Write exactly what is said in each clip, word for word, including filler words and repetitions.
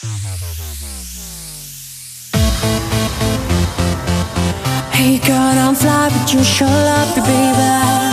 Hey girl, I'm fly, but you sure love me, baby.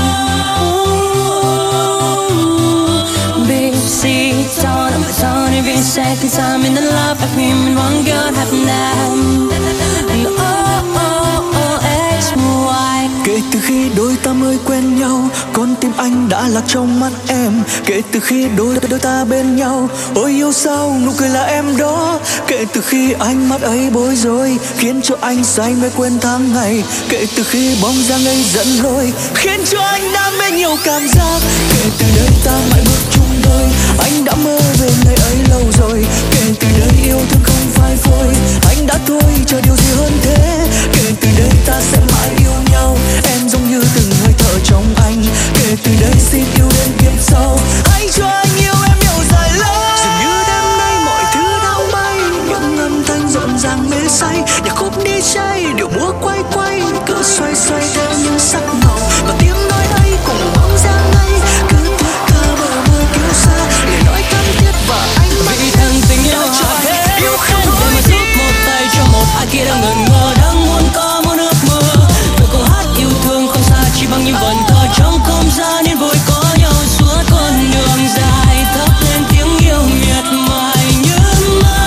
Big seats on my tongue every second time in the love of him and one girl having that. And oh, oh, oh, X, Y. Kể từ khi đôi ta mới quen nhau, con tim anh đã lạc trong mắt em. Kể từ khi đôi đôi ta bên nhau, ôi yêu sao nụ cười là em đó. Kể từ khi ánh mắt ấy bối rối, khiến cho anh say mê quên tháng ngày. Kể từ khi bóng dáng ấy dẫn lối, khiến cho anh đam mê nhiều cảm giác. Kể từ đây ta mãi bước chung đôi, anh đã mơ về ngày ấy lâu rồi. Kể từ đây yêu thương không phai phôi, anh đã thôi chờ điều gì hơn thế. Kể từ đây ta sẽ mãi yêu nhau, em giống như từng hơi thở trong anh. Kể từ đây xin yêu đến kiếp sau, hãy cho anh yêu em nhiều dài lâu. Dường như đêm nay mọi thứ đang bay, những âm thanh rộn ràng mê say, nhạc khúc đi cháy điệu múa quay quay, cứ xoay xoay theo những sắc màu và tiếng nói ấy cùng bóng dáng ấy, cứ thước tha bờ mơ kiêu xa, lời nói thân thiết và ánh mắt vì thằng tình yêu hạt hết yêu không để mà giúp một tay cho một ai kia đang ngẩn ngơ, đang muốn có muốn ước mơ về câu hát yêu thương không xa chỉ bằng những vần thơ trong không gian nên vui có nhau suốt con đường dài, thắp lên tiếng yêu miệt mài như mơ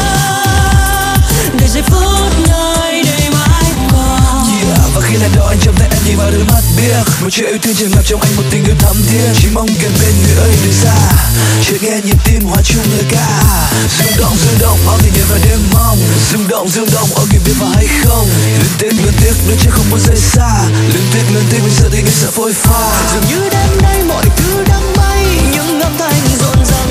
để giây phút nơi đây mãi còn. Yeah, và khi lại đó anh trong tay em nhìn vào đôi mắt biếc, một chuyện yêu thương tràn ngập trong anh, một tình yêu thắm thiết, chỉ mong gần bên người ơi đừng xa, chợt nghe nhịp tim hòa chung lời ca, rung động rung động bao tình yêu vào đêm mong, rung động rung động ở người biết và hay không, luyến tiếc luyến tiếc đôi chân không muốn rời xa, luyến tiếc luyến tiếc mình sợ tình yêu sợ phôi pha. Dường như đêm nay mọi thứ đang bay, những âm thanh rộn ràng